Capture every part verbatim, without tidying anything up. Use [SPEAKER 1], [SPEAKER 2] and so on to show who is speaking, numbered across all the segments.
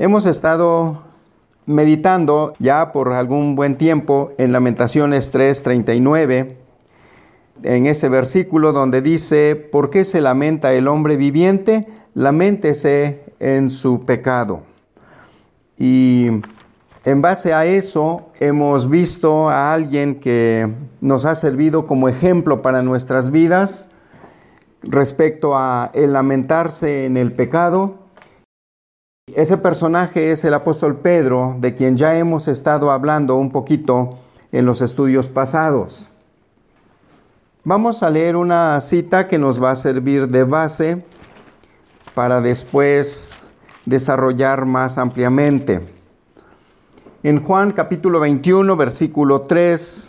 [SPEAKER 1] Hemos estado meditando ya por algún buen tiempo en Lamentaciones tres treinta y nueve, en ese versículo donde dice: ¿por qué se lamenta el hombre viviente? Laméntese en su pecado. Y en base a eso hemos visto a alguien que nos ha servido como ejemplo para nuestras vidas respecto a el lamentarse en el pecado. Ese personaje es el apóstol Pedro, de quien ya hemos estado hablando un poquito en los estudios pasados. Vamos a leer una cita que nos va a servir de base para después desarrollar más ampliamente. En Juan capítulo veintiuno, versículo tres,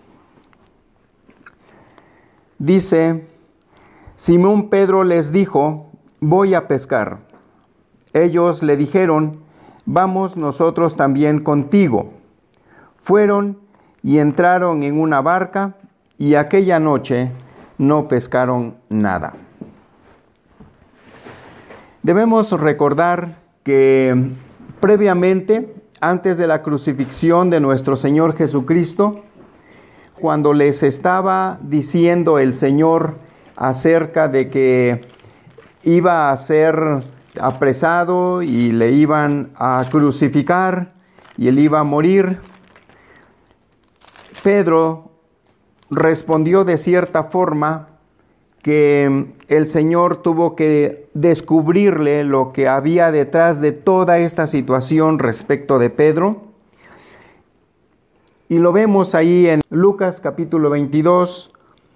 [SPEAKER 1] dice: Simón Pedro les dijo: voy a pescar. Ellos le dijeron: vamos nosotros también contigo. Fueron y entraron en una barca, y aquella noche no pescaron nada. Debemos recordar que previamente, antes de la crucifixión de nuestro Señor Jesucristo, cuando les estaba diciendo el Señor acerca de que iba a ser apresado y le iban a crucificar y él iba a morir, Pedro respondió de cierta forma que el Señor tuvo que descubrirle lo que había detrás de toda esta situación respecto de Pedro. Y lo vemos ahí en Lucas capítulo veintidós,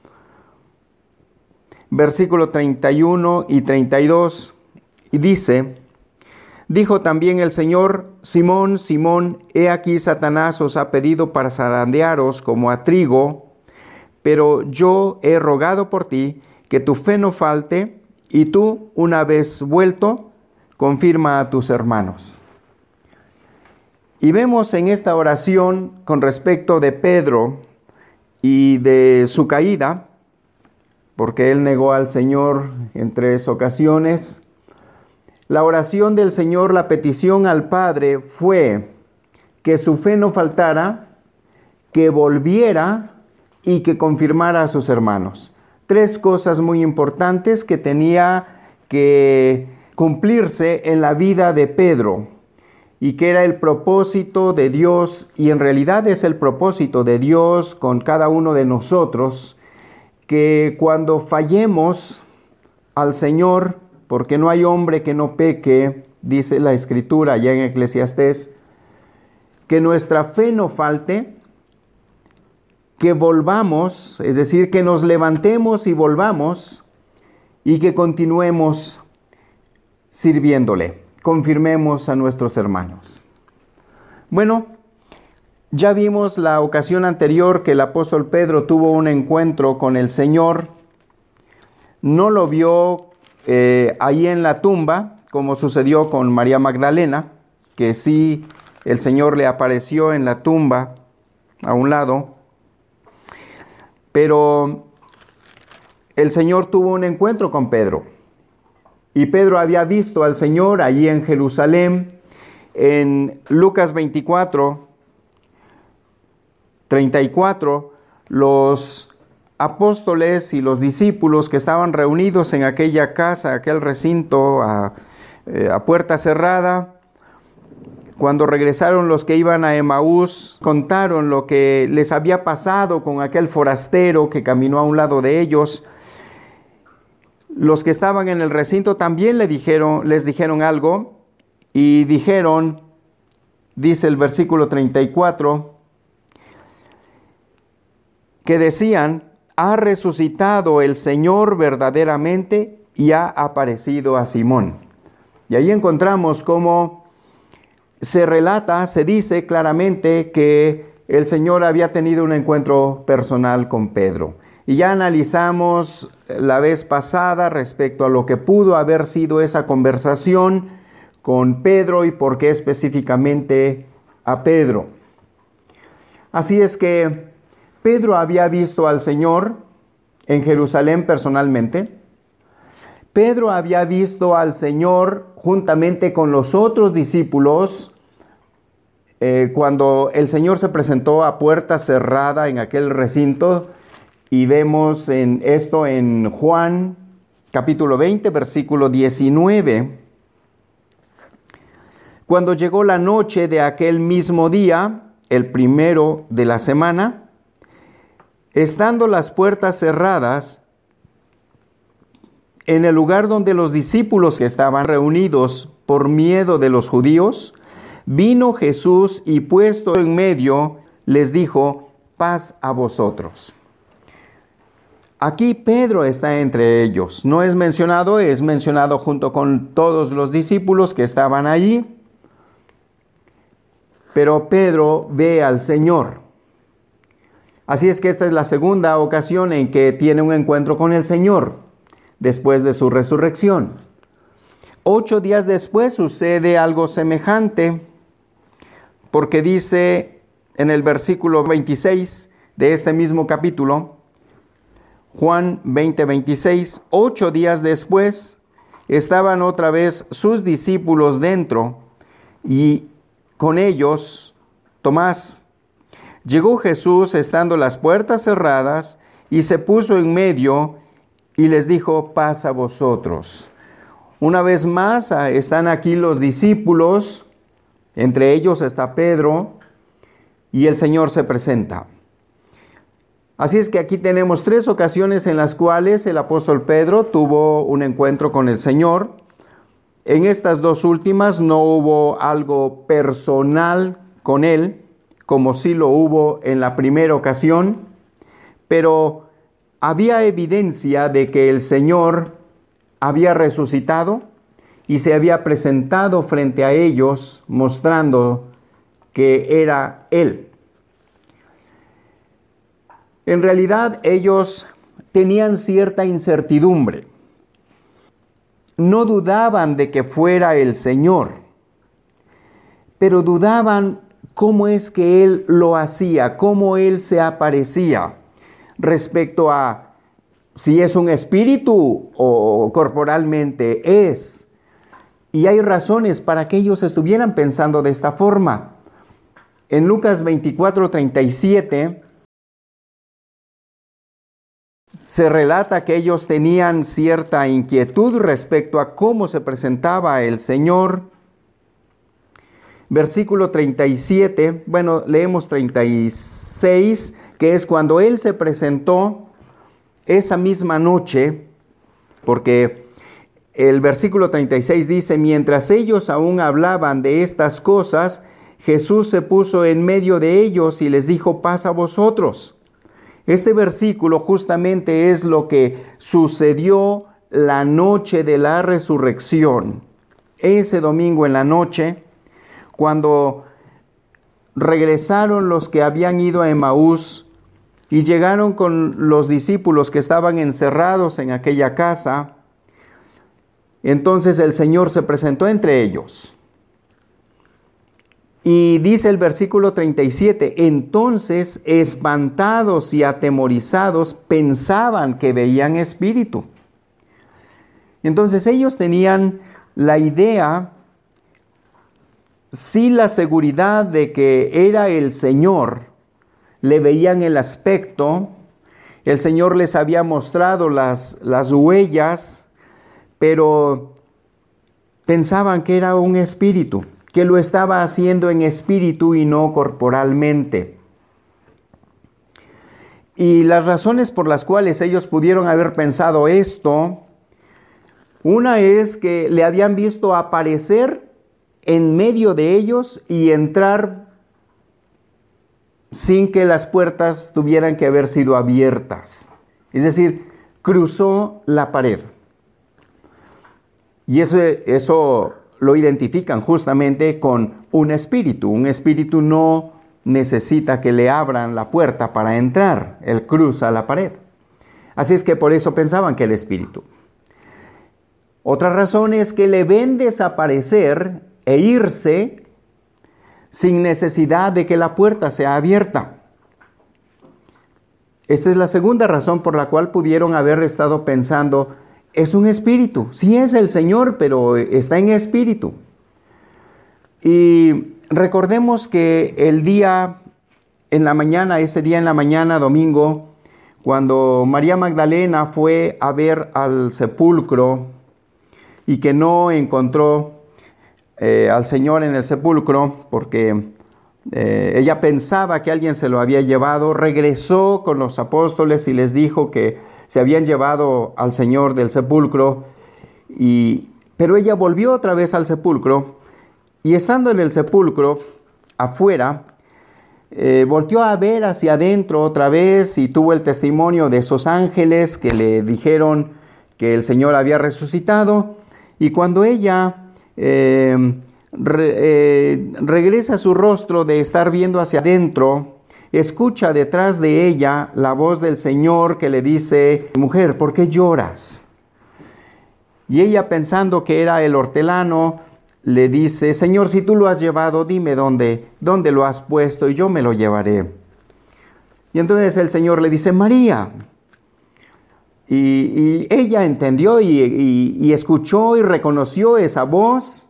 [SPEAKER 1] versículo treinta y uno y treinta y dos. Y dice: dijo también el Señor: Simón, Simón, he aquí Satanás os ha pedido para zarandearos como a trigo, pero yo he rogado por ti que tu fe no falte, y tú, una vez vuelto, confirma a tus hermanos. Y vemos en esta oración con respecto de Pedro y de su caída, porque él negó al Señor en tres ocasiones. La oración del Señor, la petición al Padre fue que su fe no faltara, que volviera y que confirmara a sus hermanos. Tres cosas muy importantes que tenía que cumplirse en la vida de Pedro y que era el propósito de Dios, y en realidad es el propósito de Dios con cada uno de nosotros, que cuando fallemos al Señor, porque no hay hombre que no peque, dice la Escritura ya en Eclesiastés, que nuestra fe no falte, que volvamos, es decir, que nos levantemos y volvamos, y que continuemos sirviéndole, confirmemos a nuestros hermanos. Bueno, ya vimos la ocasión anterior que el apóstol Pedro tuvo un encuentro con el Señor. No lo vio eh, ahí en la tumba, como sucedió con María Magdalena, que sí, el Señor le apareció en la tumba a un lado. Pero el Señor tuvo un encuentro con Pedro. Y Pedro había visto al Señor allí en Jerusalén. En Lucas veinticuatro, treinta y cuatro, los apóstoles y los discípulos que estaban reunidos en aquella casa, aquel recinto a, eh, a puerta cerrada, cuando regresaron los que iban a Emaús, contaron lo que les había pasado con aquel forastero que caminó a un lado de ellos. Los que estaban en el recinto también le dijeron, les dijeron algo, y dijeron, dice el versículo treinta y cuatro, que decían: ha resucitado el Señor verdaderamente y ha aparecido a Simón. Y ahí encontramos cómo se relata, se dice claramente que el Señor había tenido un encuentro personal con Pedro. Y ya analizamos la vez pasada respecto a lo que pudo haber sido esa conversación con Pedro y por qué específicamente a Pedro. Así es que Pedro había visto al Señor en Jerusalén personalmente, Pedro había visto al Señor juntamente con los otros discípulos eh, cuando el Señor se presentó a puerta cerrada en aquel recinto, y vemos en esto en Juan capítulo veinte, versículo diecinueve. Cuando llegó la noche de aquel mismo día, el primero de la semana, estando las puertas cerradas, en el lugar donde los discípulos que estaban reunidos por miedo de los judíos, vino Jesús y puesto en medio, les dijo: paz a vosotros. Aquí Pedro está entre ellos. No es mencionado, es mencionado junto con todos los discípulos que estaban allí. Pero Pedro ve al Señor. Así es que esta es la segunda ocasión en que tiene un encuentro con el Señor después de su resurrección. Ocho días después sucede algo semejante, porque dice en el versículo veintiséis de este mismo capítulo, Juan veinte, veintiséis, ocho días después estaban otra vez sus discípulos dentro, y con ellos Tomás. Llegó Jesús estando las puertas cerradas, y se puso en medio y les dijo: paz a vosotros. Una vez más están aquí los discípulos, entre ellos está Pedro, y el Señor se presenta. Así es que aquí tenemos tres ocasiones en las cuales el apóstol Pedro tuvo un encuentro con el Señor. En estas dos últimas no hubo algo personal con él, como sí lo hubo en la primera ocasión, pero había evidencia de que el Señor había resucitado y se había presentado frente a ellos, mostrando que era Él. En realidad ellos tenían cierta incertidumbre. No dudaban de que fuera el Señor, pero dudaban cómo es que Él lo hacía, cómo Él se aparecía, respecto a si es un espíritu o corporalmente es. Y hay razones para que ellos estuvieran pensando de esta forma. En Lucas veinticuatro, treinta y siete, se relata que ellos tenían cierta inquietud respecto a cómo se presentaba el Señor. Versículo treinta y siete, bueno, leemos treinta y seis, que es cuando Él se presentó esa misma noche, porque el versículo treinta y seis dice: mientras ellos aún hablaban de estas cosas, Jesús se puso en medio de ellos y les dijo: paz a vosotros. Este versículo justamente es lo que sucedió la noche de la resurrección. Ese domingo en la noche, cuando regresaron los que habían ido a Emaús y llegaron con los discípulos que estaban encerrados en aquella casa, entonces el Señor se presentó entre ellos. Y dice el versículo treinta y siete, entonces espantados y atemorizados pensaban que veían espíritu. Entonces ellos tenían la idea, sí, la seguridad de que era el Señor, le veían el aspecto, el Señor les había mostrado las, las huellas, pero pensaban que era un espíritu, que lo estaba haciendo en espíritu y no corporalmente. Y las razones por las cuales ellos pudieron haber pensado esto, una es que le habían visto aparecer en medio de ellos y entrar sin que las puertas tuvieran que haber sido abiertas. Es decir, cruzó la pared. Y eso, eso lo identifican justamente con un espíritu. Un espíritu no necesita que le abran la puerta para entrar. Él cruza la pared. Así es que por eso pensaban que el espíritu. Otra razón es que le ven desaparecer e irse sin necesidad de que la puerta sea abierta. Esta es la segunda razón por la cual pudieron haber estado pensando es un espíritu. Sí es el Señor, pero está en espíritu. Y recordemos que el día en la mañana, ese día en la mañana, domingo, cuando María Magdalena fue a ver al sepulcro y que no encontró eh, al Señor en el sepulcro, porque eh, ella pensaba que alguien se lo había llevado, regresó con los apóstoles y les dijo que se habían llevado al Señor del sepulcro, y, pero ella volvió otra vez al sepulcro, y estando en el sepulcro, afuera, Eh, volteó a ver hacia adentro otra vez y tuvo el testimonio de esos ángeles que le dijeron que el Señor había resucitado. Y cuando ella eh, re, eh, regresa su rostro de estar viendo hacia adentro, escucha detrás de ella la voz del Señor que le dice: mujer, ¿por qué lloras? Y ella, pensando que era el hortelano, le dice: Señor, si tú lo has llevado, dime dónde, dónde lo has puesto y yo me lo llevaré. Y entonces el Señor le dice: María. Y, y ella entendió y, y, y escuchó y reconoció esa voz.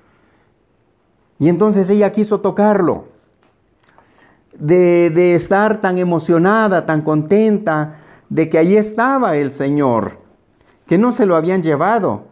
[SPEAKER 1] Y entonces ella quiso tocarlo. De, de estar tan emocionada, tan contenta de que allí estaba el Señor, que no se lo habían llevado.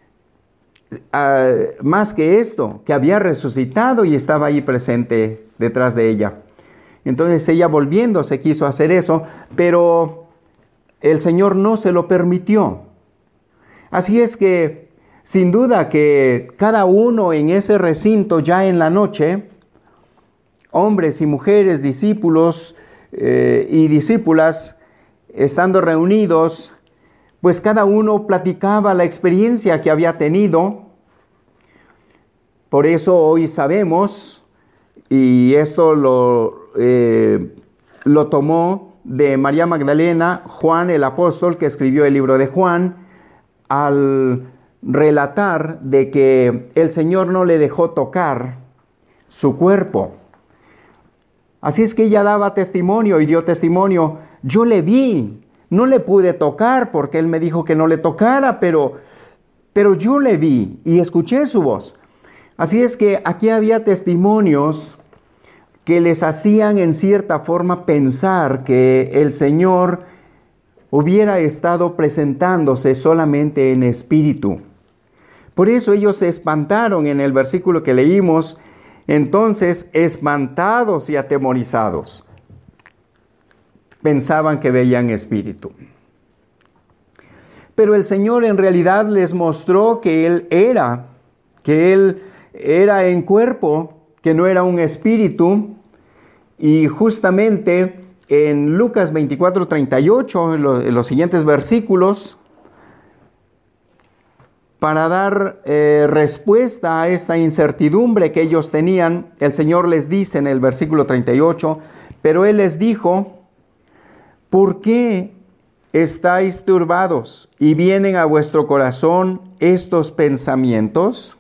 [SPEAKER 1] Uh, más que esto, que había resucitado y estaba ahí presente detrás de ella. Entonces ella, volviéndose, quiso hacer eso, pero el Señor no se lo permitió. Así es que, sin duda que cada uno en ese recinto, ya en la noche, hombres y mujeres, discípulos eh, y discípulas, estando reunidos, pues cada uno platicaba la experiencia que había tenido. Por eso hoy sabemos, y esto lo, eh, lo tomó de María Magdalena, Juan el apóstol, que escribió el libro de Juan, al relatar de que el Señor no le dejó tocar su cuerpo. Así es que ella daba testimonio y dio testimonio: yo le vi. No le pude tocar porque él me dijo que no le tocara, pero, pero yo le vi y escuché su voz. Así es que aquí había testimonios que les hacían en cierta forma pensar que el Señor hubiera estado presentándose solamente en espíritu. Por eso ellos se espantaron en el versículo que leímos. Entonces, espantados y atemorizados, pensaban que veían espíritu. Pero el Señor en realidad les mostró que Él era, que Él era en cuerpo, que no era un espíritu. Y justamente en Lucas veinticuatro, treinta y ocho, en, lo, en los siguientes versículos, para dar eh, respuesta a esta incertidumbre que ellos tenían, el Señor les dice en el versículo treinta y ocho: pero Él les dijo: ¿por qué estáis turbados y vienen a vuestro corazón estos pensamientos?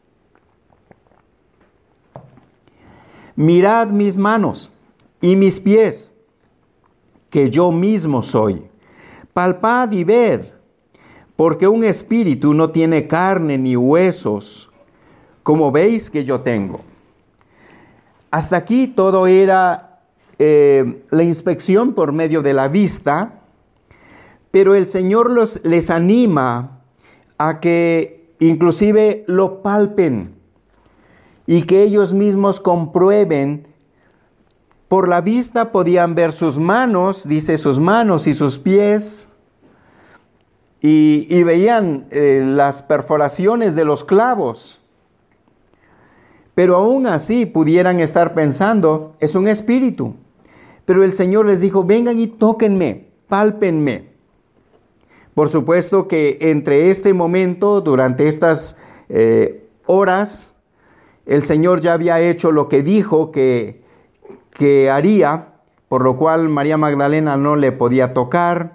[SPEAKER 1] Mirad mis manos y mis pies, que yo mismo soy. Palpad y ved, porque un espíritu no tiene carne ni huesos, como veis que yo tengo. Hasta aquí todo era Eh, la inspección por medio de la vista, pero el Señor los, les anima a que inclusive lo palpen y que ellos mismos comprueben. Por la vista podían ver sus manos, dice sus manos y sus pies, y, y veían eh, las perforaciones de los clavos. Pero aún así pudieran estar pensando: es un espíritu. Pero el Señor les dijo: vengan y tóquenme, pálpenme. Por supuesto que entre este momento, durante estas eh, horas, el Señor ya había hecho lo que dijo que, que haría, por lo cual María Magdalena no le podía tocar.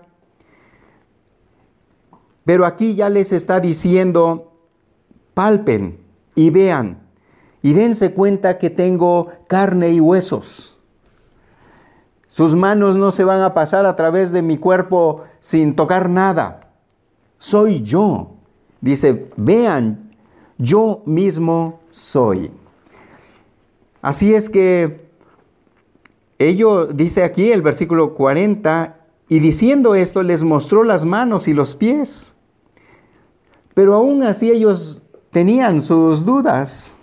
[SPEAKER 1] Pero aquí ya les está diciendo: palpen y vean, y dense cuenta que tengo carne y huesos. Sus manos no se van a pasar a través de mi cuerpo sin tocar nada. soy yo. Dice, vean, yo mismo soy. Así es que ello dice aquí el versículo cuarenta, y diciendo esto les mostró las manos y los pies. Pero aún así ellos tenían sus dudas.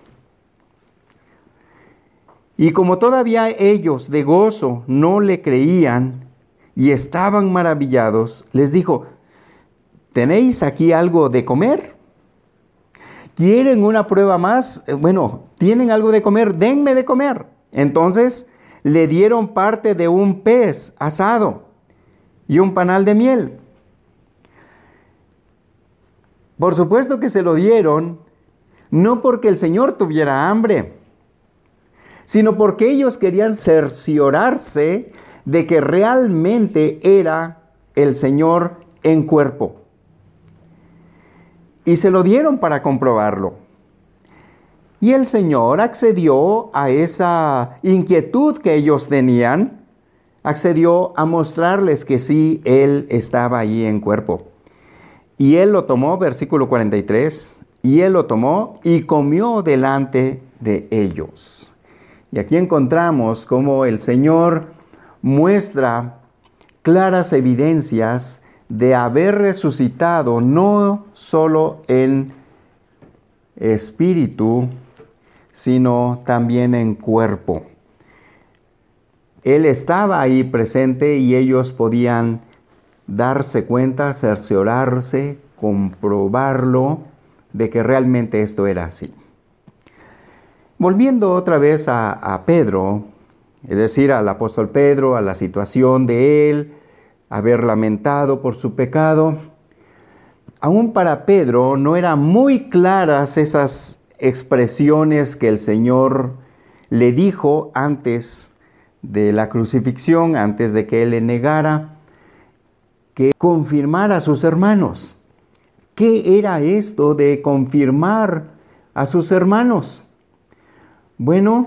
[SPEAKER 1] Y como todavía ellos de gozo no le creían y estaban maravillados, les dijo, ¿tenéis aquí algo de comer? ¿Quieren una prueba más? Bueno, ¿tienen algo de comer? Denme de comer. Entonces le dieron parte de un pez asado y un panal de miel. Por supuesto que se lo dieron, no porque el Señor tuviera hambre, sino porque ellos querían cerciorarse de que realmente era el Señor en cuerpo. Y se lo dieron para comprobarlo. Y el Señor accedió a esa inquietud que ellos tenían, accedió a mostrarles que sí, Él estaba ahí en cuerpo. Y Él lo tomó, versículo cuarenta y tres, y Él lo tomó y comió delante de ellos. Y aquí encontramos cómo el Señor muestra claras evidencias de haber resucitado no solo en espíritu, sino también en cuerpo. Él estaba ahí presente y ellos podían darse cuenta, cerciorarse, comprobarlo de que realmente esto era así. Volviendo otra vez a, a Pedro, es decir, al apóstol Pedro, a la situación de él, haber lamentado por su pecado, aún para Pedro no eran muy claras esas expresiones que el Señor le dijo antes de la crucifixión, antes de que él le negara, que confirmara a sus hermanos. ¿Qué era esto de confirmar a sus hermanos? Bueno,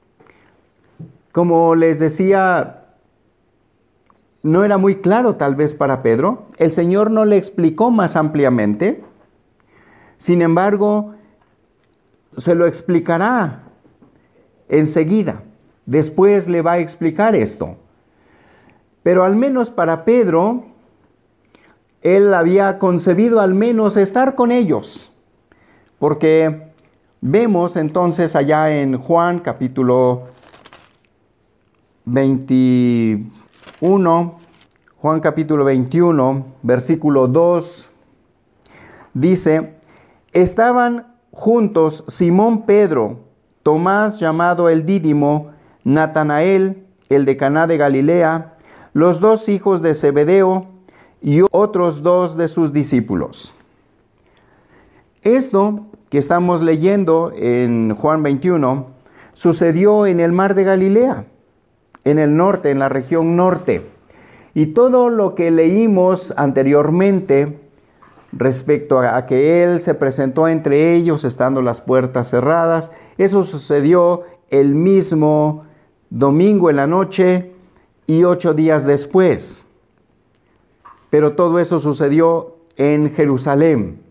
[SPEAKER 1] como les decía, no era muy claro tal vez para Pedro. El Señor no le explicó más ampliamente. Sin embargo, se lo explicará enseguida. Después le va a explicar esto. Pero al menos para Pedro, él había concebido al menos estar con ellos. Porque vemos entonces allá en Juan capítulo veintiuno, Juan capítulo veintiuno, versículo dos, dice, estaban juntos Simón Pedro, Tomás llamado el Dídimo, Natanael, el de Caná de Galilea, los dos hijos de Zebedeo y otros dos de sus discípulos. Esto que estamos leyendo en Juan veintiuno sucedió en el mar de Galilea, en el norte, en la región norte. Y todo lo que leímos anteriormente respecto a que Él se presentó entre ellos estando las puertas cerradas, eso sucedió el mismo domingo en la noche y ocho días después. Pero todo eso sucedió en Jerusalén.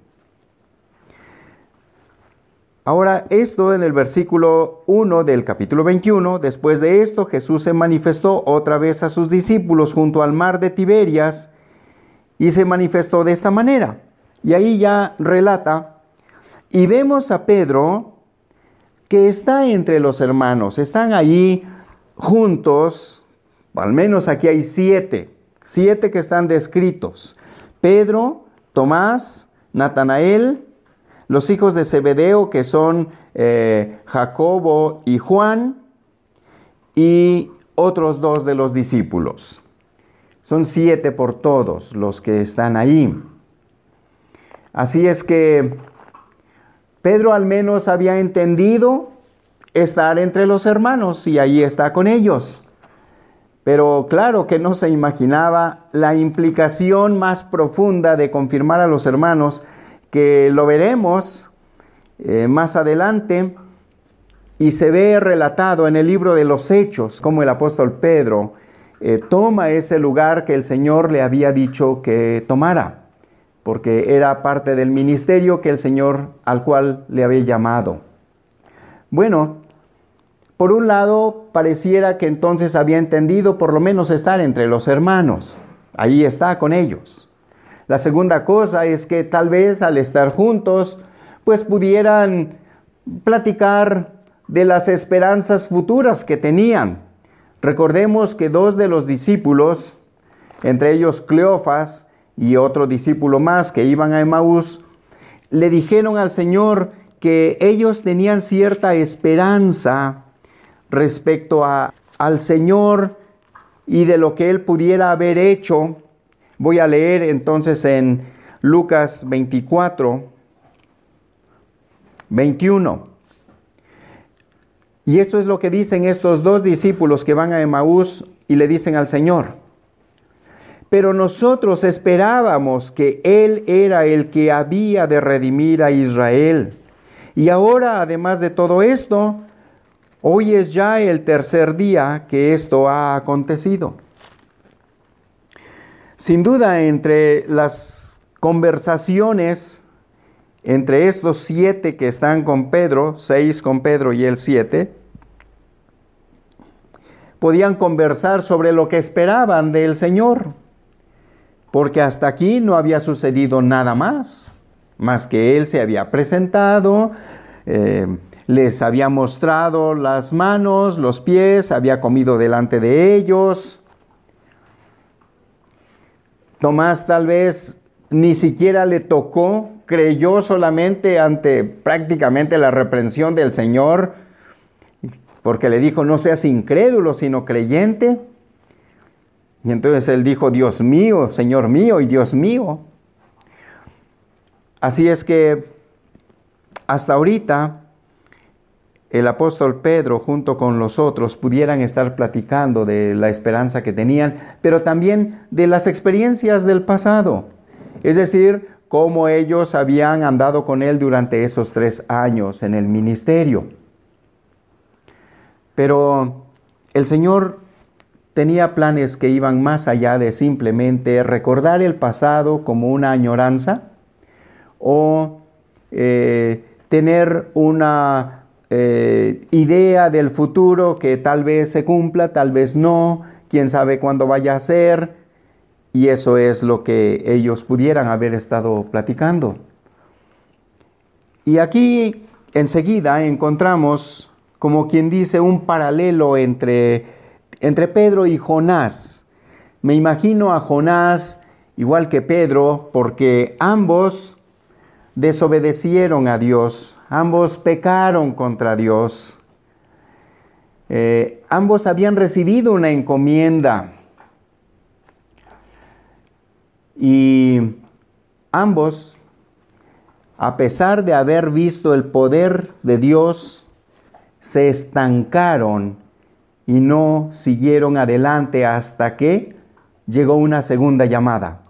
[SPEAKER 1] Ahora, esto en el versículo uno del capítulo veintiuno, después de esto, Jesús se manifestó otra vez a sus discípulos junto al mar de Tiberias y se manifestó de esta manera. Y ahí ya relata, y vemos a Pedro que está entre los hermanos, están ahí juntos, al menos aquí hay siete, siete que están descritos. Pedro, Tomás, Natanael, los hijos de Zebedeo, que son eh, Jacobo y Juan, y otros dos de los discípulos. Son siete por todos los que están ahí. Así es que Pedro al menos había entendido estar entre los hermanos y ahí está con ellos. Pero claro que no se imaginaba la implicación más profunda de confirmar a los hermanos, que lo veremos eh, más adelante y se ve relatado en el libro de los Hechos, como el apóstol Pedro eh, toma ese lugar que el Señor le había dicho que tomara, porque era parte del ministerio que el Señor al cual le había llamado. Bueno, por un lado, pareciera que entonces había entendido por lo menos estar entre los hermanos. Ahí está con ellos. La segunda cosa es que tal vez al estar juntos, pues pudieran platicar de las esperanzas futuras que tenían. Recordemos que dos de los discípulos, entre ellos Cleofas y otro discípulo más que iban a Emaús, le dijeron al Señor que ellos tenían cierta esperanza respecto a, al Señor y de lo que Él pudiera haber hecho. Voy a leer entonces en Lucas veinticuatro, veintiuno. Y esto es lo que dicen estos dos discípulos que van a Emaús y le dicen al Señor: pero nosotros esperábamos que Él era el que había de redimir a Israel. Y ahora, además de todo esto, hoy es ya el tercer día que esto ha acontecido. Sin duda, entre las conversaciones entre estos siete que están con Pedro, seis con Pedro y él siete, podían conversar sobre lo que esperaban del Señor, porque hasta aquí no había sucedido nada más, más que Él se había presentado, eh, les había mostrado las manos, los pies, había comido delante de ellos. Tomás tal vez ni siquiera le tocó, creyó solamente ante prácticamente la reprensión del Señor, porque le dijo: no seas incrédulo, sino creyente. Y entonces él dijo: Dios mío, Señor mío y Dios mío. Así es que hasta ahorita el apóstol Pedro junto con los otros pudieran estar platicando de la esperanza que tenían, pero también de las experiencias del pasado. Es decir, cómo ellos habían andado con él durante esos tres años en el ministerio. Pero el Señor tenía planes que iban más allá de simplemente recordar el pasado como una añoranza o eh, tener una eh, idea del futuro que tal vez se cumpla, tal vez no, quién sabe cuándo vaya a ser. Y eso es lo que ellos pudieran haber estado platicando. Y aquí enseguida encontramos, como quien dice, un paralelo entre, entre Pedro y Jonás. Me imagino a Jonás igual que Pedro, porque ambos desobedecieron a Dios, ambos pecaron contra Dios. Eh, ambos habían recibido una encomienda. Y ambos, a pesar de haber visto el poder de Dios, se estancaron y no siguieron adelante hasta que llegó una segunda llamada.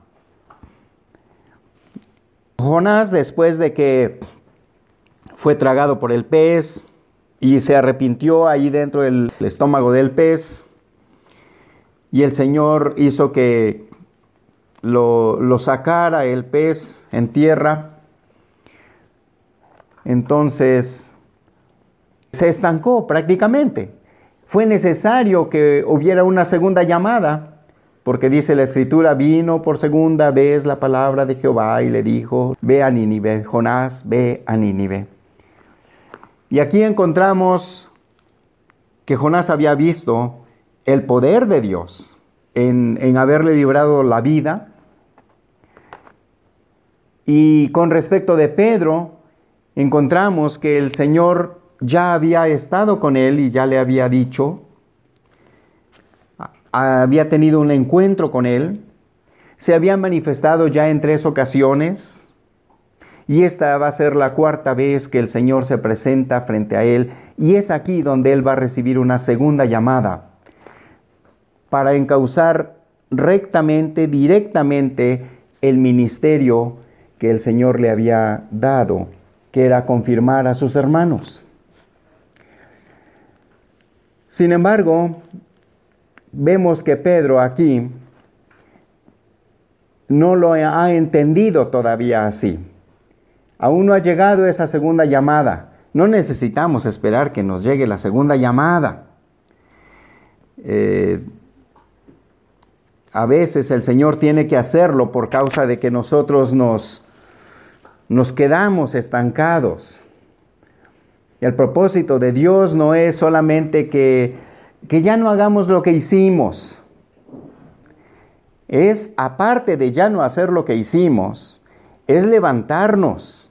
[SPEAKER 1] Jonás, después de que fue tragado por el pez y se arrepintió ahí dentro del estómago del pez, y el Señor hizo que Lo, lo sacara el pez en tierra, entonces se estancó prácticamente. Fue necesario que hubiera una segunda llamada, porque dice la Escritura: vino por segunda vez la palabra de Jehová y le dijo: ve a Nínive, Jonás, ve a Nínive. Y aquí encontramos que Jonás había visto el poder de Dios En, en haberle librado la vida. Y con respecto de Pedro, encontramos que el Señor ya había estado con él y ya le había dicho, había tenido un encuentro con él, se había manifestado ya en tres ocasiones, y esta va a ser la cuarta vez que el Señor se presenta frente a él, y es aquí donde él va a recibir una segunda llamada para encauzar rectamente, directamente, el ministerio que el Señor le había dado, que era confirmar a sus hermanos. Sin embargo, vemos que Pedro aquí no lo ha entendido todavía así. Aún no ha llegado esa segunda llamada. No necesitamos esperar que nos llegue la segunda llamada. Eh, a veces el Señor tiene que hacerlo por causa de que nosotros nos, nos quedamos estancados. El propósito de Dios no es solamente que, que ya no hagamos lo que hicimos. Es, aparte de ya no hacer lo que hicimos, es levantarnos,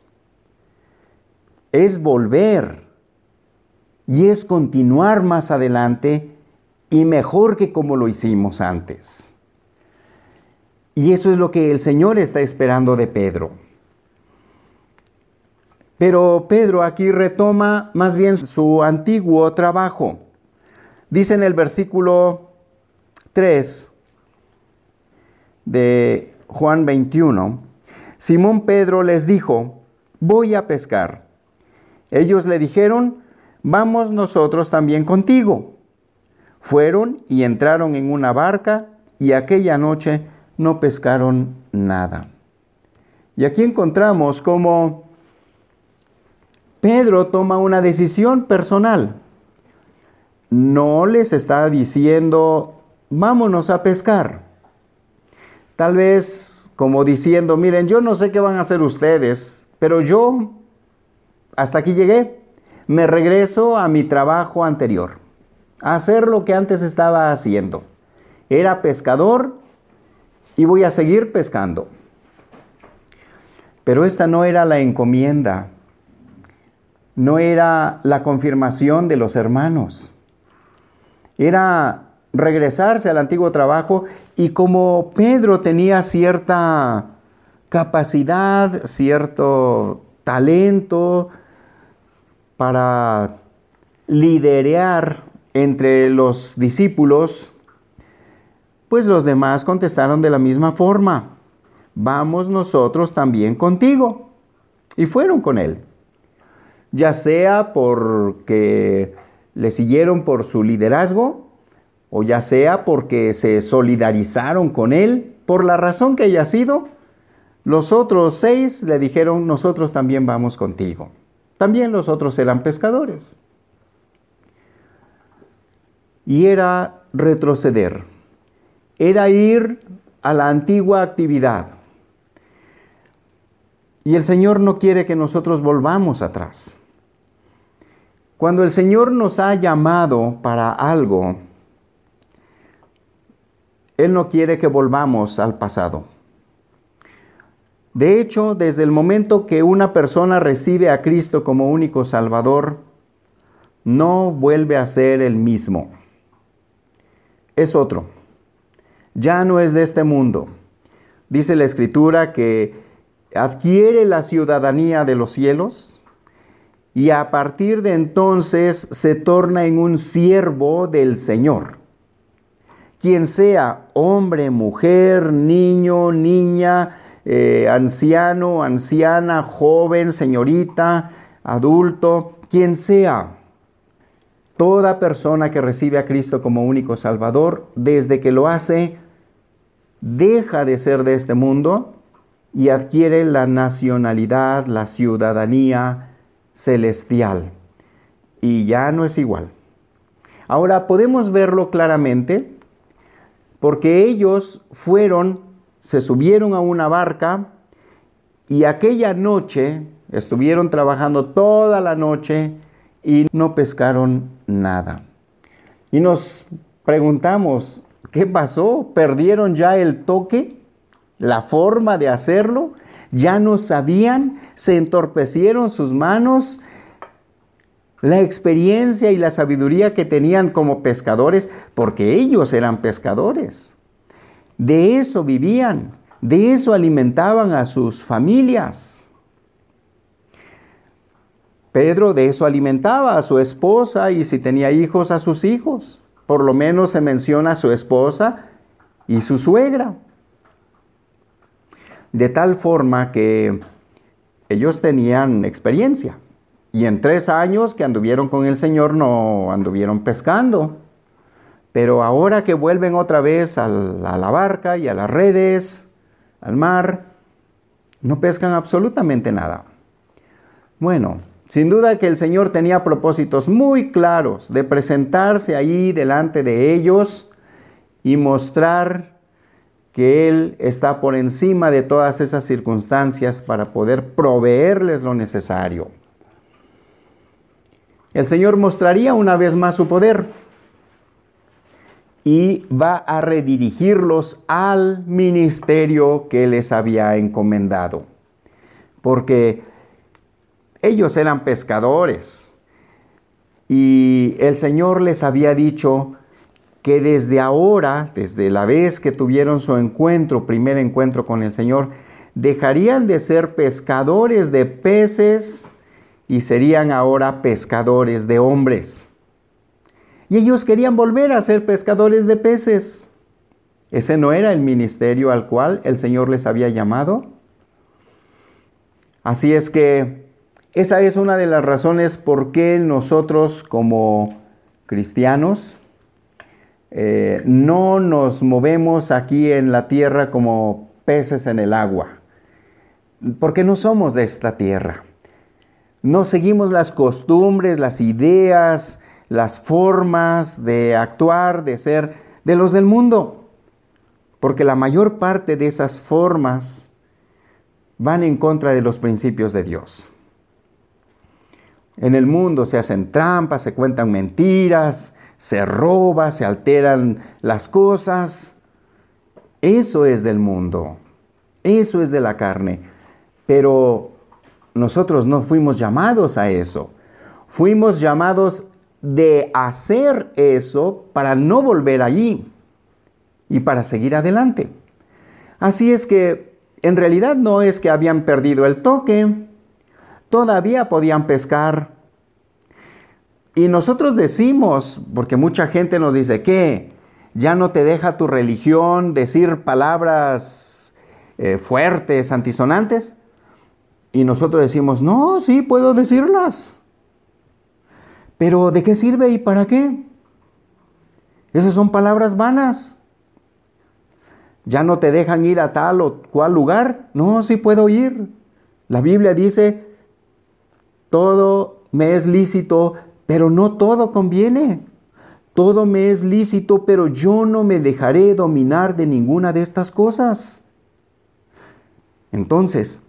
[SPEAKER 1] es volver y es continuar más adelante y mejor que como lo hicimos antes. Y eso es lo que el Señor está esperando de Pedro. Pero Pedro aquí retoma más bien su antiguo trabajo. Dice en el versículo tres de Juan veintiuno, Simón Pedro les dijo, voy a pescar. Ellos le dijeron, vamos nosotros también contigo. Fueron y entraron en una barca y aquella noche no pescaron nada. Y aquí encontramos cómo Pedro toma una decisión personal. No les está diciendo, vámonos a pescar. Tal vez como diciendo, miren, yo no sé qué van a hacer ustedes, pero yo hasta aquí llegué. Me regreso a mi trabajo anterior, a hacer lo que antes estaba haciendo. Era pescador y voy a seguir pescando. Pero esta no era la encomienda. No era la confirmación de los hermanos. Era regresarse al antiguo trabajo y como Pedro tenía cierta capacidad, cierto talento para liderear entre los discípulos, pues los demás contestaron de la misma forma, vamos nosotros también contigo. Y fueron con él. Ya sea porque le siguieron por su liderazgo, o ya sea porque se solidarizaron con él, por la razón que haya sido, los otros seis le dijeron, nosotros también vamos contigo. También los otros eran pescadores. Y era retroceder, era ir a la antigua actividad. Y el Señor no quiere que nosotros volvamos atrás. Cuando el Señor nos ha llamado para algo, Él no quiere que volvamos al pasado. De hecho, desde el momento que una persona recibe a Cristo como único Salvador, no vuelve a ser el mismo. Es otro. Ya no es de este mundo. Dice la Escritura que adquiere la ciudadanía de los cielos y a partir de entonces se torna en un siervo del Señor. Quien sea hombre, mujer, niño, niña, eh, anciano, anciana, joven, señorita, adulto, quien sea. Toda persona que recibe a Cristo como único Salvador, desde que lo hace, deja de ser de este mundo y adquiere la nacionalidad, la ciudadanía celestial. Y ya no es igual. Ahora podemos verlo claramente porque ellos fueron, se subieron a una barca y aquella noche estuvieron trabajando toda la noche y no pescaron nada. Y nos preguntamos, ¿qué pasó? ¿Perdieron ya el toque? ¿La forma de hacerlo? ¿Ya no sabían? ¿Se entorpecieron sus manos? La experiencia y la sabiduría que tenían como pescadores, porque ellos eran pescadores. De eso vivían, de eso alimentaban a sus familias. Pedro de eso alimentaba a su esposa y si tenía hijos a sus hijos. Por lo menos se menciona a su esposa y su suegra. De tal forma que ellos tenían experiencia. Y en tres años que anduvieron con el Señor no anduvieron pescando. Pero ahora que vuelven otra vez a la barca y a las redes, al mar, no pescan absolutamente nada. Bueno, sin duda que el Señor tenía propósitos muy claros de presentarse ahí delante de ellos y mostrar que Él está por encima de todas esas circunstancias para poder proveerles lo necesario. El Señor mostraría una vez más su poder y va a redirigirlos al ministerio que les había encomendado. Porque ellos eran pescadores y el Señor les había dicho que desde ahora, desde la vez que tuvieron su encuentro, primer encuentro con el Señor, dejarían de ser pescadores de peces y serían ahora pescadores de hombres. Y ellos querían volver a ser pescadores de peces. Ese no era el ministerio al cual el Señor les había llamado. Así es que esa es una de las razones por qué nosotros como cristianos eh, no nos movemos aquí en la tierra como peces en el agua. Porque no somos de esta tierra. No seguimos las costumbres, las ideas, las formas de actuar, de ser de los del mundo. Porque la mayor parte de esas formas van en contra de los principios de Dios. En el mundo se hacen trampas, se cuentan mentiras, se roba, se alteran las cosas. Eso es del mundo, eso es de la carne. Pero nosotros no fuimos llamados a eso. Fuimos llamados de hacer eso para no volver allí y para seguir adelante. Así es que en realidad no es que habían perdido el toque, todavía podían pescar. Y nosotros decimos, porque mucha gente nos dice, ¿qué? ¿Ya no te deja tu religión decir palabras eh, fuertes, antisonantes? Y nosotros decimos, no, sí, puedo decirlas. Pero ¿de qué sirve y para qué? Esas son palabras vanas. ¿Ya no te dejan ir a tal o cual lugar? No, sí puedo ir. La Biblia dice, todo me es lícito, pero no todo conviene. Todo me es lícito, pero yo no me dejaré dominar de ninguna de estas cosas. Entonces,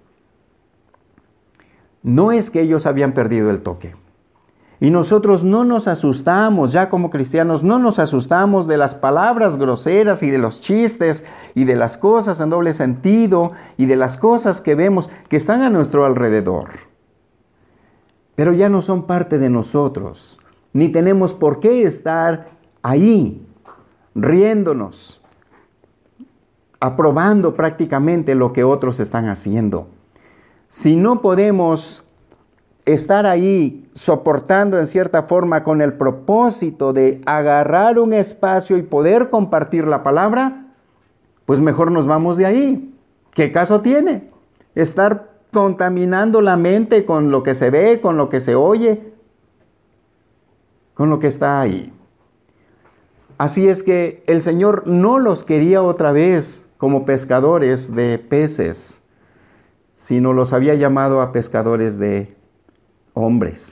[SPEAKER 1] no es que ellos habían perdido el toque. Y nosotros no nos asustamos, ya como cristianos, no nos asustamos de las palabras groseras y de los chistes y de las cosas en doble sentido y de las cosas que vemos que están a nuestro alrededor. Pero ya no son parte de nosotros, ni tenemos por qué estar ahí, riéndonos, aprobando prácticamente lo que otros están haciendo. Si no podemos estar ahí soportando en cierta forma con el propósito de agarrar un espacio y poder compartir la palabra, pues mejor nos vamos de ahí. ¿Qué caso tiene estar contaminando la mente con lo que se ve, con lo que se oye, con lo que está ahí? Así es que el Señor no los quería otra vez como pescadores de peces, sino los había llamado a pescadores de hombres.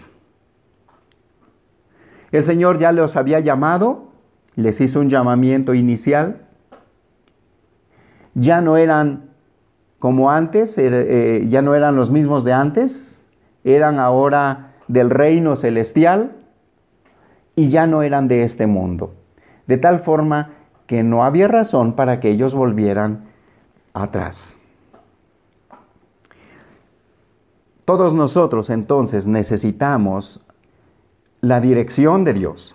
[SPEAKER 1] El Señor ya los había llamado, les hizo un llamamiento inicial. Ya no eran como antes, eh, ya no eran los mismos de antes, eran ahora del reino celestial y ya no eran de este mundo. De tal forma que no había razón para que ellos volvieran atrás. Todos nosotros entonces necesitamos la dirección de Dios.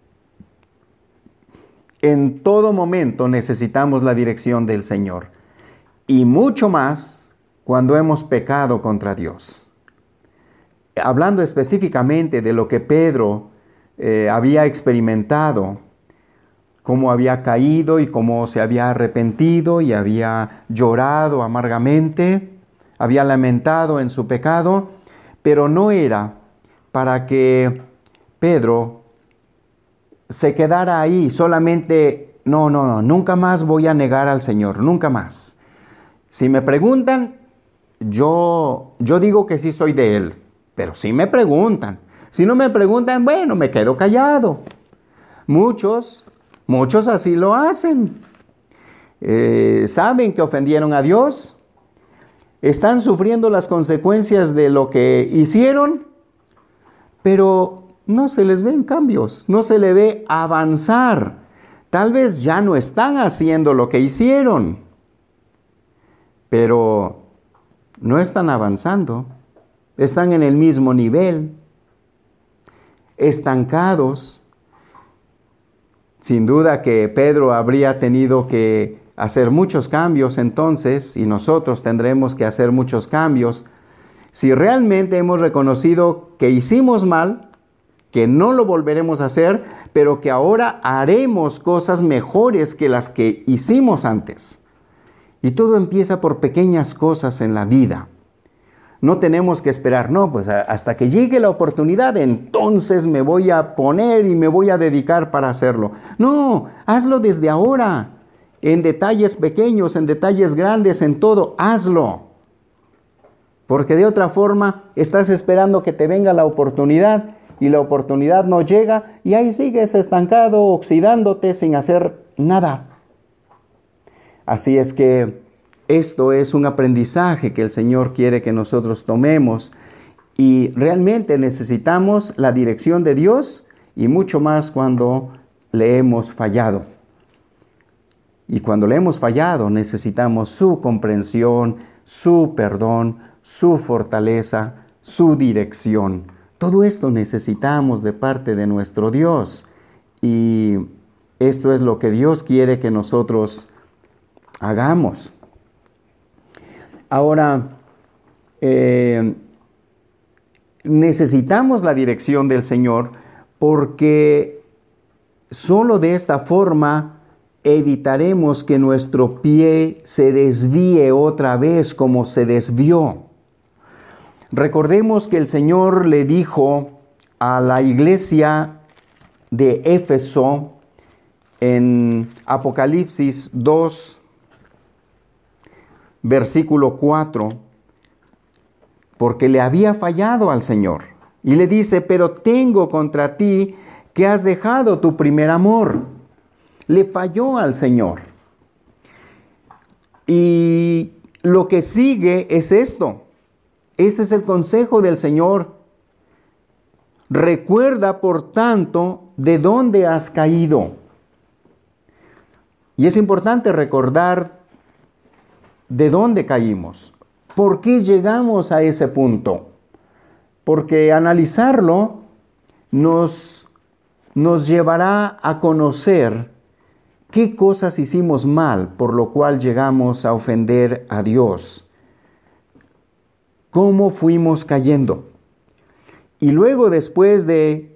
[SPEAKER 1] En todo momento necesitamos la dirección del Señor. Y mucho más cuando hemos pecado contra Dios. Hablando específicamente de lo que Pedro eh, había experimentado, cómo había caído y cómo se había arrepentido y había llorado amargamente, había lamentado en su pecado, pero no era para que Pedro se quedara ahí solamente, no, no, no, nunca más voy a negar al Señor, nunca más. Si me preguntan, yo, yo digo que sí soy de Él, pero si me preguntan. Si no me preguntan, bueno, me quedo callado. Muchos, muchos así lo hacen. Eh, saben que ofendieron a Dios, están sufriendo las consecuencias de lo que hicieron, pero no se les ven cambios, no se le ve avanzar. Tal vez ya no están haciendo lo que hicieron, pero no están avanzando, están en el mismo nivel, estancados. Sin duda que Pedro habría tenido que hacer muchos cambios entonces, y nosotros tendremos que hacer muchos cambios, si realmente hemos reconocido que hicimos mal, que no lo volveremos a hacer, pero que ahora haremos cosas mejores que las que hicimos antes. Y todo empieza por pequeñas cosas en la vida. No tenemos que esperar, no, pues hasta que llegue la oportunidad, entonces me voy a poner y me voy a dedicar para hacerlo. No, hazlo desde ahora, en detalles pequeños, en detalles grandes, en todo, hazlo. Porque de otra forma estás esperando que te venga la oportunidad y la oportunidad no llega y ahí sigues estancado, oxidándote sin hacer nada. Así es que esto es un aprendizaje que el Señor quiere que nosotros tomemos y realmente necesitamos la dirección de Dios y mucho más cuando le hemos fallado. Y cuando le hemos fallado necesitamos su comprensión, su perdón, su fortaleza, su dirección. Todo esto necesitamos de parte de nuestro Dios y esto es lo que Dios quiere que nosotros hagamos. Ahora, eh, necesitamos la dirección del Señor porque solo de esta forma evitaremos que nuestro pie se desvíe otra vez como se desvió. Recordemos que el Señor le dijo a la iglesia de Éfeso en Apocalipsis dos, versículo cuatro, porque le había fallado al Señor. Y le dice, pero tengo contra ti que has dejado tu primer amor. Le falló al Señor. Y lo que sigue es esto. Este es el consejo del Señor. Recuerda, por tanto, de dónde has caído. Y es importante recordar de dónde caímos. ¿Por qué llegamos a ese punto? Porque analizarlo nos, nos llevará a conocer qué cosas hicimos mal, por lo cual llegamos a ofender a Dios. ¿Cómo fuimos cayendo? Y luego, después de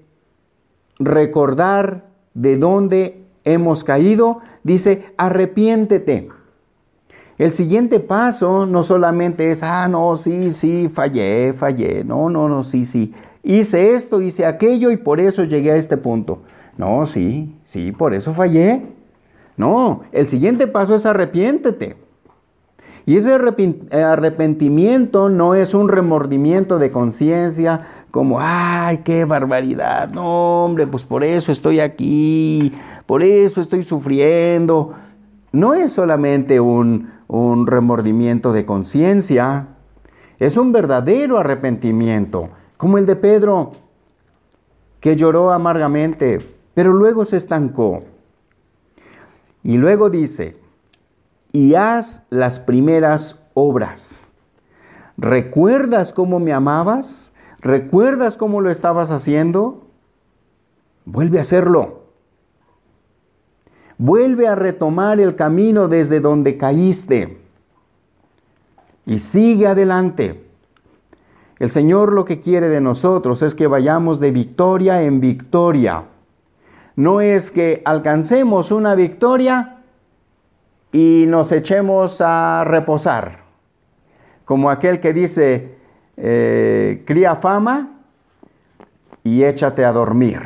[SPEAKER 1] recordar de dónde hemos caído, dice, arrepiéntete. El siguiente paso no solamente es, ah, no, sí, sí, fallé, fallé. No, no, no, sí, sí. Hice esto, hice aquello y por eso llegué a este punto. No, sí, sí, por eso fallé. No, el siguiente paso es arrepiéntete. Y ese arrepentimiento no es un remordimiento de conciencia como, ay, qué barbaridad. No, hombre, pues por eso estoy aquí, por eso estoy sufriendo. No es solamente un, un remordimiento de conciencia, es un verdadero arrepentimiento, como el de Pedro, que lloró amargamente, pero luego se estancó. Y luego dice, y haz las primeras obras. ¿Recuerdas cómo me amabas? ¿Recuerdas cómo lo estabas haciendo? Vuelve a hacerlo. Vuelve a retomar el camino desde donde caíste. Y sigue adelante. El Señor lo que quiere de nosotros es que vayamos de victoria en victoria. No es que alcancemos una victoria y nos echemos a reposar. Como aquel que dice, eh, cría fama y échate a dormir.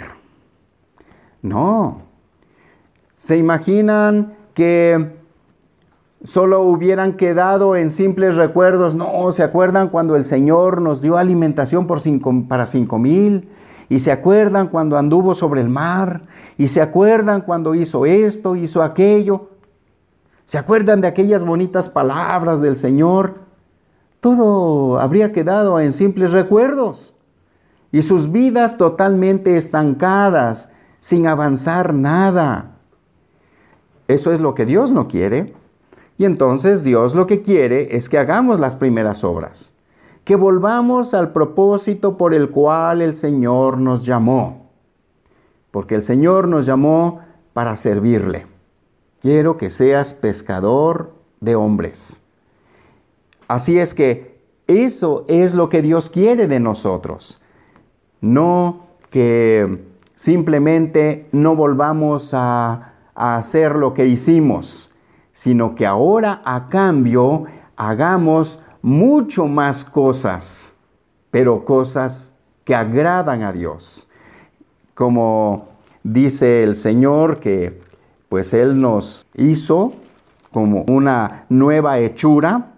[SPEAKER 1] No. ¿Se imaginan que solo hubieran quedado en simples recuerdos. No, ¿se acuerdan cuando el Señor nos dio alimentación por cinco, para cinco mil? ¿Y se acuerdan cuando anduvo sobre el mar? ¿Y se acuerdan cuando hizo esto, hizo aquello? ¿Se acuerdan de aquellas bonitas palabras del Señor? Todo habría quedado en simples recuerdos. Y sus vidas totalmente estancadas, sin avanzar nada. Eso es lo que Dios no quiere. Y entonces Dios lo que quiere es que hagamos las primeras obras, que volvamos al propósito por el cual el Señor nos llamó, porque el Señor nos llamó para servirle. Quiero que seas pescador de hombres. Así es que eso es lo que Dios quiere de nosotros, no que simplemente no volvamos a, a hacer lo que hicimos, sino que ahora a cambio hagamos mucho más cosas, pero cosas que agradan a Dios. Como dice el Señor que pues Él nos hizo como una nueva hechura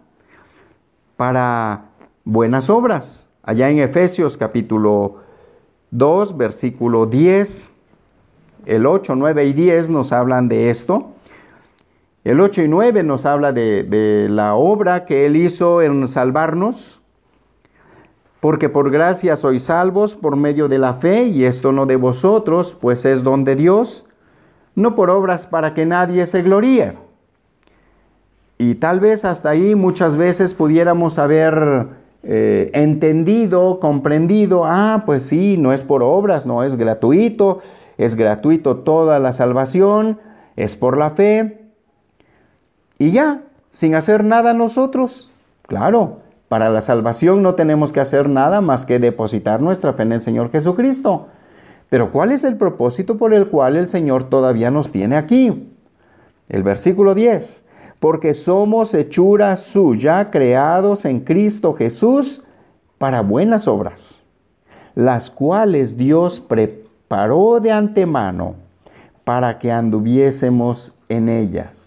[SPEAKER 1] para buenas obras. Allá en Efesios capítulo dos, versículo diez, el ocho, nueve y diez nos hablan de esto. El ocho y nueve nos habla de, de la obra que Él hizo en salvarnos, porque por gracia sois salvos por medio de la fe, y esto no de vosotros, pues es don de Dios, no por obras para que nadie se gloríe. Y tal vez hasta ahí muchas veces pudiéramos haber eh, entendido, comprendido, ah, pues sí, no es por obras, no es gratuito, es gratuito toda la salvación, es por la fe. Y ya, sin hacer nada nosotros. Claro, para la salvación no tenemos que hacer nada más que depositar nuestra fe en el Señor Jesucristo. Pero ¿cuál es el propósito por el cual el Señor todavía nos tiene aquí? El versículo diez. Porque somos hechura suya, creados en Cristo Jesús para buenas obras, las cuales Dios preparó de antemano para que anduviésemos en ellas.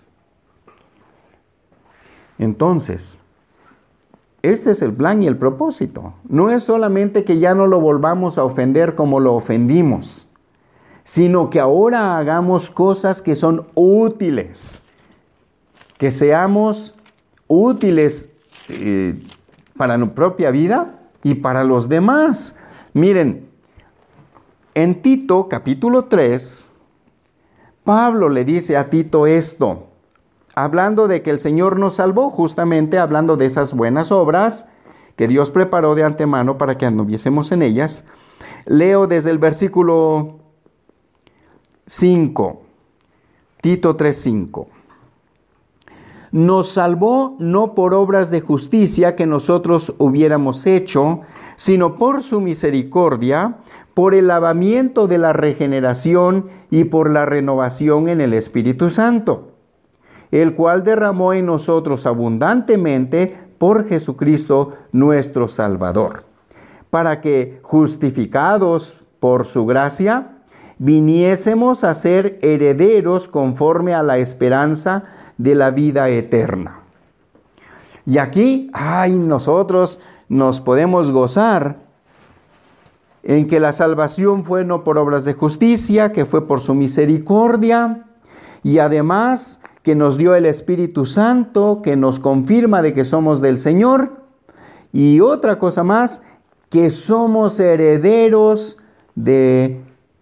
[SPEAKER 1] Entonces, este es el plan y el propósito. No es solamente que ya no lo volvamos a ofender como lo ofendimos, sino que ahora hagamos cosas que son útiles, que seamos útiles eh, para nuestra propia vida y para los demás. Miren, en Tito capítulo tres, Pablo le dice a Tito esto, hablando de que el Señor nos salvó, justamente hablando de esas buenas obras que Dios preparó de antemano para que anduviésemos en ellas. Leo desde el versículo cinco, Tito tres cinco. Nos salvó no por obras de justicia que nosotros hubiéramos hecho, sino por su misericordia, por el lavamiento de la regeneración y por la renovación en el Espíritu Santo, el cual derramó en nosotros abundantemente por Jesucristo nuestro Salvador, para que, justificados por su gracia, viniésemos a ser herederos conforme a la esperanza de la vida eterna. Y aquí, ay, nosotros nos podemos gozar en que la salvación fue no por obras de justicia, que fue por su misericordia, y además que nos dio el Espíritu Santo, que nos confirma de que somos del Señor, y otra cosa más, que somos herederos de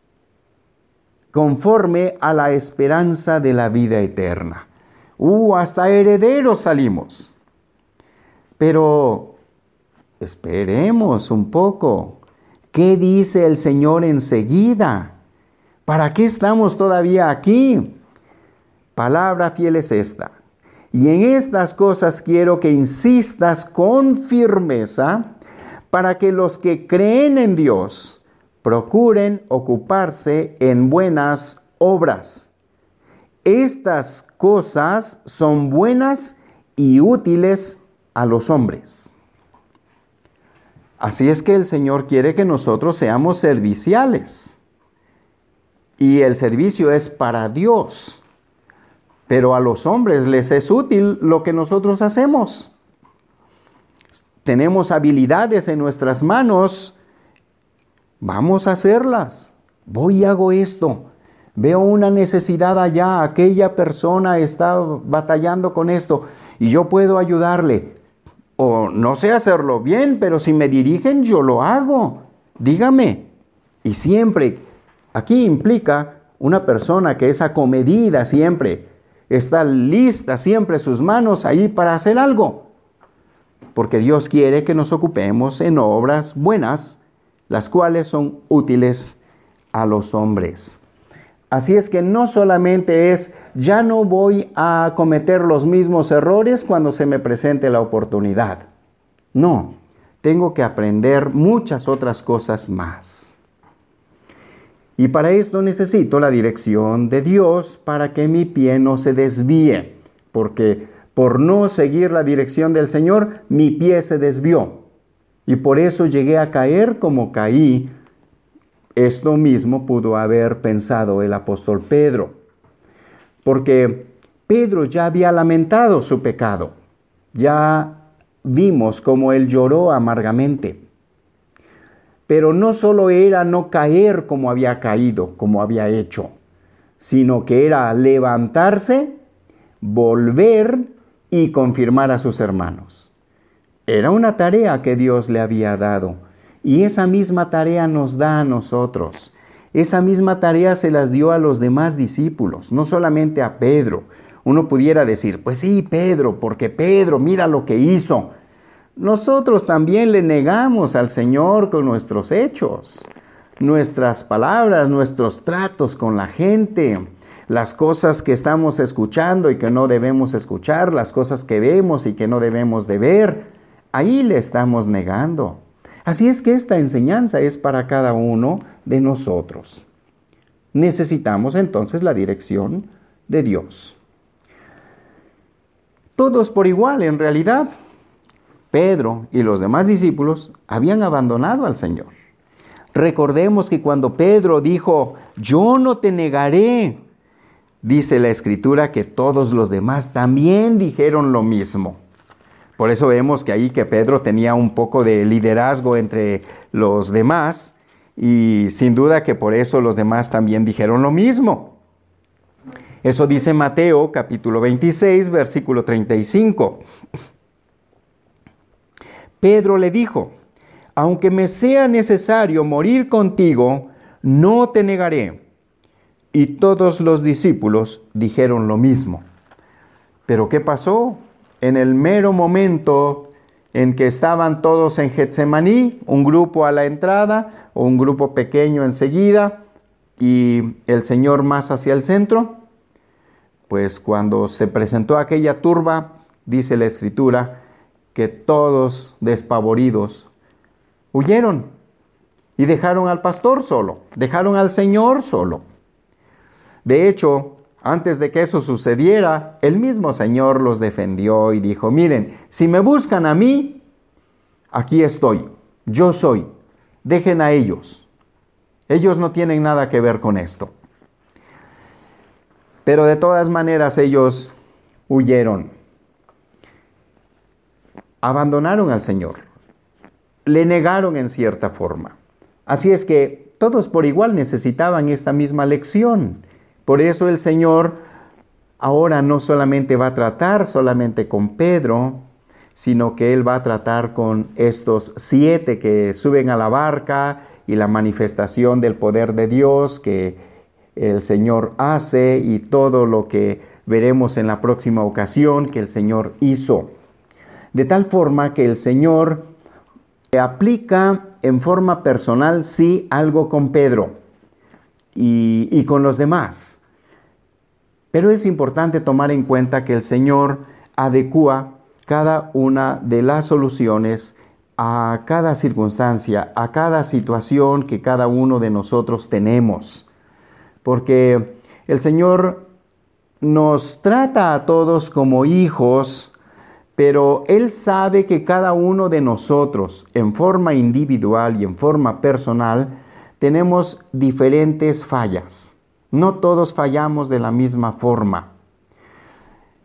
[SPEAKER 1] conforme a la esperanza de la vida eterna. Uh, hasta herederos salimos. Pero esperemos un poco. ¿Qué dice el Señor enseguida? ¿Para qué estamos todavía aquí? Palabra fiel es esta. Y en estas cosas quiero que insistas con firmeza para que los que creen en Dios procuren ocuparse en buenas obras. Estas cosas son buenas y útiles a los hombres. Así es que el Señor quiere que nosotros seamos serviciales. Y el servicio es para Dios. pero a los hombres les es útil lo que nosotros hacemos. Tenemos habilidades en nuestras manos, vamos a hacerlas. Voy y hago esto. Veo una necesidad allá, aquella persona está batallando con esto y yo puedo ayudarle. O no sé hacerlo bien, pero si me dirigen, yo lo hago. Dígame. Y siempre, aquí implica una persona que es acomedida siempre, está lista siempre sus manos ahí para hacer algo. Porque Dios quiere que nos ocupemos en obras buenas, las cuales son útiles a los hombres. Así es que no solamente es, ya no voy a cometer los mismos errores cuando se me presente la oportunidad. No, tengo que aprender muchas otras cosas más. Y para esto necesito la dirección de Dios para que mi pie no se desvíe, porque por no seguir la dirección del Señor, mi pie se desvió. Y por eso llegué a caer como caí. Esto mismo pudo haber pensado el apóstol Pedro, porque Pedro ya había lamentado su pecado. Ya vimos cómo él lloró amargamente. Pero no solo era no caer como había caído, como había hecho, sino que era levantarse, volver y confirmar a sus hermanos. Era una tarea que Dios le había dado. Y esa misma tarea nos da a nosotros. Esa misma tarea se las dio a los demás discípulos, no solamente a Pedro. Uno pudiera decir, pues sí, Pedro, porque Pedro, mira lo que hizo. Nosotros también le negamos al Señor con nuestros hechos, nuestras palabras, nuestros tratos con la gente, las cosas que estamos escuchando y que no debemos escuchar, las cosas que vemos y que no debemos de ver. Ahí le estamos negando. Así es que esta enseñanza es para cada uno de nosotros. Necesitamos entonces la dirección de Dios. Todos por igual, en realidad, Pedro y los demás discípulos habían abandonado al Señor. Recordemos que cuando Pedro dijo, yo no te negaré, dice la Escritura que todos los demás también dijeron lo mismo. Por eso vemos que ahí que Pedro tenía un poco de liderazgo entre los demás y sin duda que por eso los demás también dijeron lo mismo. Eso dice Mateo capítulo veintiséis, versículo treinta y cinco. Pedro le dijo, aunque me sea necesario morir contigo, no te negaré. Y todos los discípulos dijeron lo mismo. ¿Pero qué pasó? En el mero momento en que estaban todos en Getsemaní, un grupo a la entrada, o un grupo pequeño enseguida, y el Señor más hacia el centro, pues cuando se presentó aquella turba, dice la Escritura, que todos despavoridos huyeron y dejaron al pastor solo, dejaron al Señor solo. De hecho, antes de que eso sucediera, el mismo Señor los defendió y dijo, miren, si me buscan a mí, aquí estoy, yo soy, dejen a ellos. Ellos no tienen nada que ver con esto. Pero de todas maneras ellos huyeron. Abandonaron al Señor. Le negaron en cierta forma. Así es que todos por igual necesitaban esta misma lección. Por eso el Señor ahora no solamente va a tratar solamente con Pedro, sino que Él va a tratar con estos siete que suben a la barca y la manifestación del poder de Dios que el Señor hace y todo lo que veremos en la próxima ocasión que el Señor hizo. De tal forma que el Señor aplica en forma personal, sí, algo con Pedro y, y con los demás. Pero es importante tomar en cuenta que el Señor adecúa cada una de las soluciones a cada circunstancia, a cada situación que cada uno de nosotros tenemos. Porque el Señor nos trata a todos como hijos, pero Él sabe que cada uno de nosotros, en forma individual y en forma personal, tenemos diferentes fallas. No todos fallamos de la misma forma.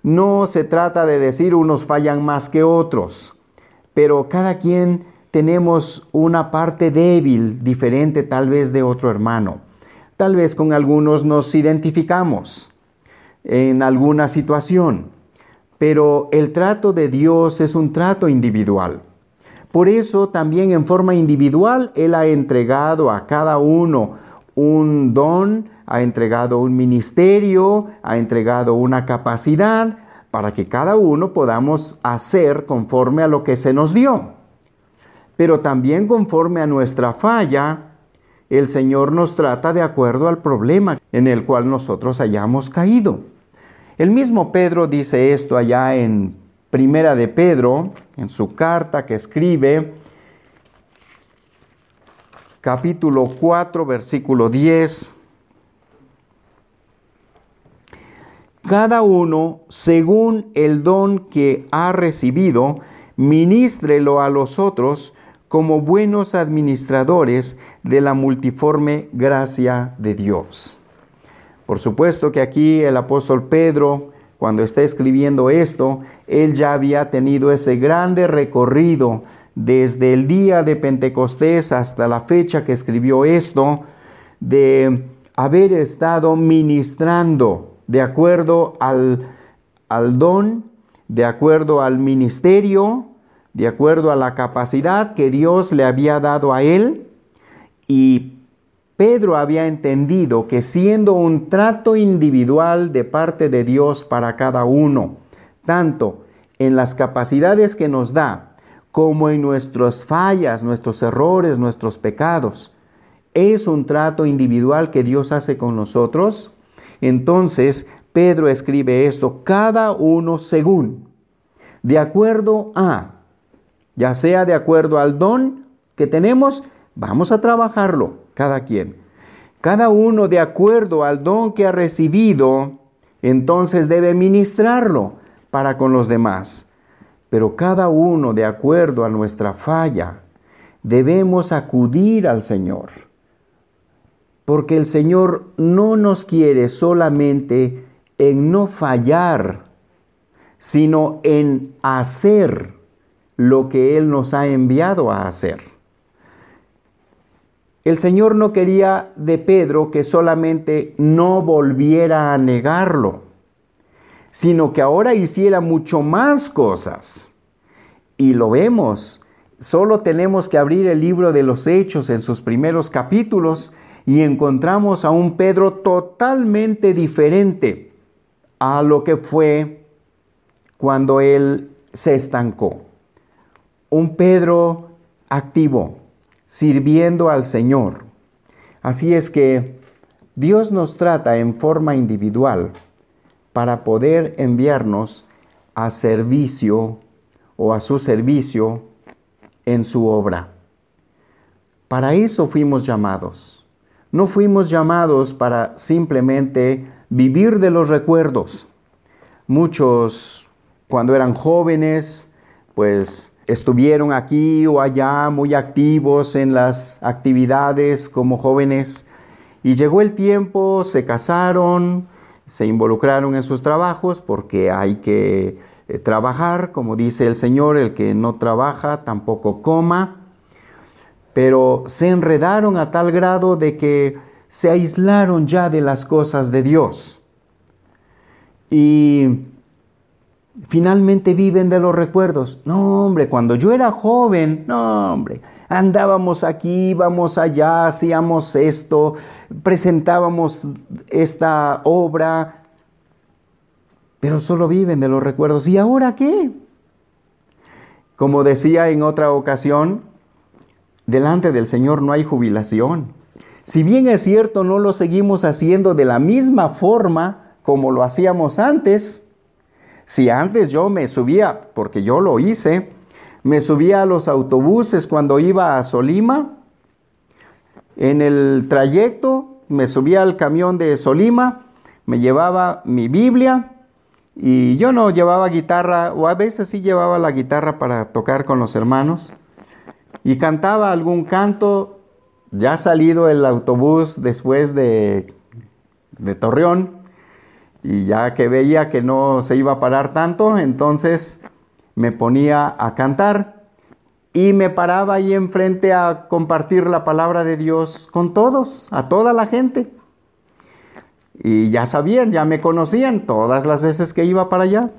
[SPEAKER 1] No se trata de decir unos fallan más que otros, pero cada quien tenemos una parte débil, diferente tal vez de otro hermano. Tal vez con algunos nos identificamos en alguna situación, pero el trato de Dios es un trato individual. Por eso también en forma individual Él ha entregado a cada uno un don, ha entregado un ministerio, ha entregado una capacidad para que cada uno podamos hacer conforme a lo que se nos dio. Pero también conforme a nuestra falla, el Señor nos trata de acuerdo al problema en el cual nosotros hayamos caído. El mismo Pedro dice esto allá en Primera de Pedro, en su carta que escribe, capítulo cuatro, versículo diez. Cada uno, según el don que ha recibido, ministrelo a los otros como buenos administradores de la multiforme gracia de Dios. Por supuesto que aquí el apóstol Pedro, cuando está escribiendo esto, él ya había tenido ese grande recorrido desde el día de Pentecostés hasta la fecha que escribió esto, de haber estado ministrando de acuerdo al, al don, de acuerdo al ministerio, de acuerdo a la capacidad que Dios le había dado a él. Y Pedro había entendido que siendo un trato individual de parte de Dios para cada uno, tanto en las capacidades que nos da, como en nuestras fallas, nuestros errores, nuestros pecados, es un trato individual que Dios hace con nosotros. Entonces Pedro escribe esto, cada uno según, de acuerdo a, ya sea de acuerdo al don que tenemos, vamos a trabajarlo, cada quien. Cada uno de acuerdo al don que ha recibido, entonces debe ministrarlo para con los demás. Pero cada uno de acuerdo a nuestra falla, debemos acudir al Señor. Porque el Señor no nos quiere solamente en no fallar, sino en hacer lo que Él nos ha enviado a hacer. El Señor no quería de Pedro que solamente no volviera a negarlo, sino que ahora hiciera mucho más cosas. Y lo vemos, solo tenemos que abrir el libro de los Hechos en sus primeros capítulos y encontramos a un Pedro totalmente diferente a lo que fue cuando él se estancó. Un Pedro activo, sirviendo al Señor. Así es que Dios nos trata en forma individual para poder enviarnos a servicio o a su servicio en su obra. Para eso fuimos llamados. No fuimos llamados para simplemente vivir de los recuerdos. Muchos, cuando eran jóvenes, pues estuvieron aquí o allá muy activos en las actividades como jóvenes y llegó el tiempo, se casaron, se involucraron en sus trabajos porque hay que eh, trabajar, como dice el Señor, el que no trabaja tampoco coma, pero se enredaron a tal grado de que se aislaron ya de las cosas de Dios y finalmente viven de los recuerdos. No, hombre, cuando yo era joven, no, hombre, andábamos aquí, íbamos allá, hacíamos esto, presentábamos esta obra, pero solo viven de los recuerdos. ¿Y ahora qué? Como decía en otra ocasión, delante del Señor no hay jubilación. Si bien es cierto, no lo seguimos haciendo de la misma forma como lo hacíamos antes. Si antes yo me subía, porque yo lo hice, me subía a los autobuses cuando iba a Solima, en el trayecto me subía al camión de Solima, me llevaba mi Biblia y yo no llevaba guitarra, o a veces sí llevaba la guitarra para tocar con los hermanos y cantaba algún canto, ya salido el autobús después de, de Torreón. Y ya que veía que no se iba a parar tanto, entonces me ponía a cantar y me paraba ahí enfrente a compartir la palabra de Dios con todos, a toda la gente. Y ya sabían, ya me conocían todas las veces que iba para allá.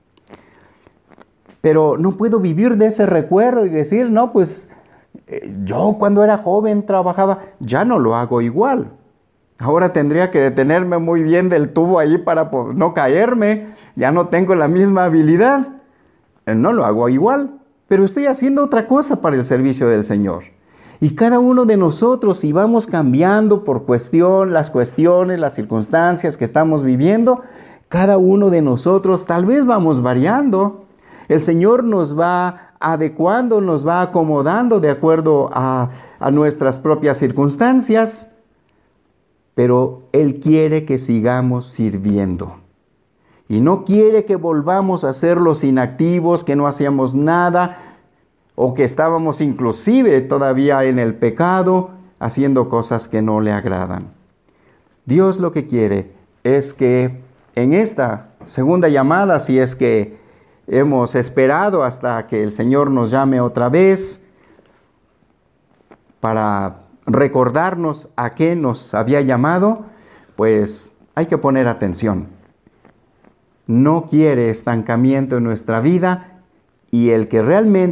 [SPEAKER 1] Pero no puedo vivir de ese recuerdo y decir, no, pues eh, yo cuando era joven trabajaba, ya no lo hago igual. Ahora tendría que detenerme muy bien del tubo ahí para no caerme, ya no tengo la misma habilidad. Eh, no lo hago igual, pero estoy haciendo otra cosa para el servicio del Señor. Y cada uno de nosotros, si vamos cambiando por cuestión, las cuestiones, las circunstancias que estamos viviendo, cada uno de nosotros tal vez vamos variando. El Señor nos va adecuando, nos va acomodando de acuerdo a, a nuestras propias circunstancias, pero Él quiere que sigamos sirviendo. Y no quiere que volvamos a ser los inactivos, que no hacíamos nada, o que estábamos inclusive todavía en el pecado, haciendo cosas que no le agradan. Dios lo que quiere es que en esta segunda llamada, si es que hemos esperado hasta que el Señor nos llame otra vez para recordarnos a qué nos había llamado, pues hay que poner atención. No quiere estancamiento en nuestra vida, y el que realmente